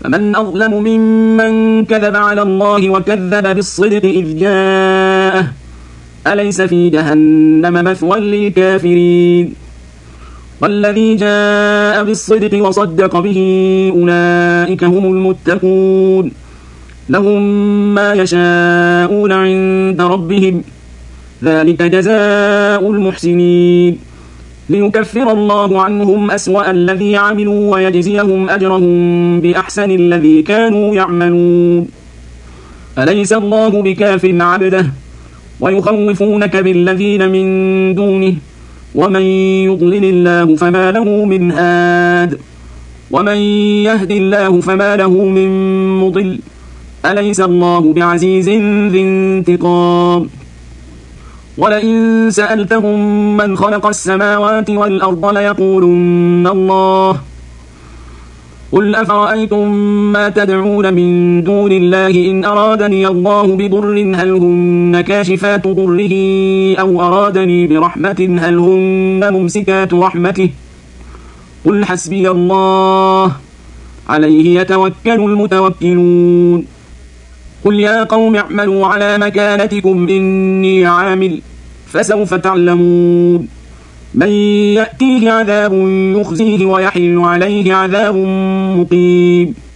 فمن أظلم ممن كذب على الله وكذب بالصدق إذ جاءه أليس في جهنم مثوى للكافرين والذي جاء بالصدق وصدق به أولئك هم المتقون لهم ما يشاءون عند ربهم ذلك جزاء المحسنين ليكفر الله عنهم أسوأ الذي عملوا ويجزيهم أجرهم بأحسن الذي كانوا يعملون أليس الله بكاف عبده ويخوفونك بالذين من دونه ومن يضلل الله فما له من هاد ومن يهد الله فما له من مضل أليس الله بعزيز ذي انتقام ولئن سألتهم من خلق السماوات والأرض ليقولن الله قل أفرأيتم ما تدعون من دون الله إن أرادني الله بضر هل هن كاشفات ضره أو أرادني برحمة هل هن ممسكات رحمته قل حسبي الله عليه يتوكل المتوكلون قل يا قوم اعملوا على مكانتكم إني عامل فسوف تعلمون من يأتيه عذاب يخزيه ويحل عليه عذاب مقيم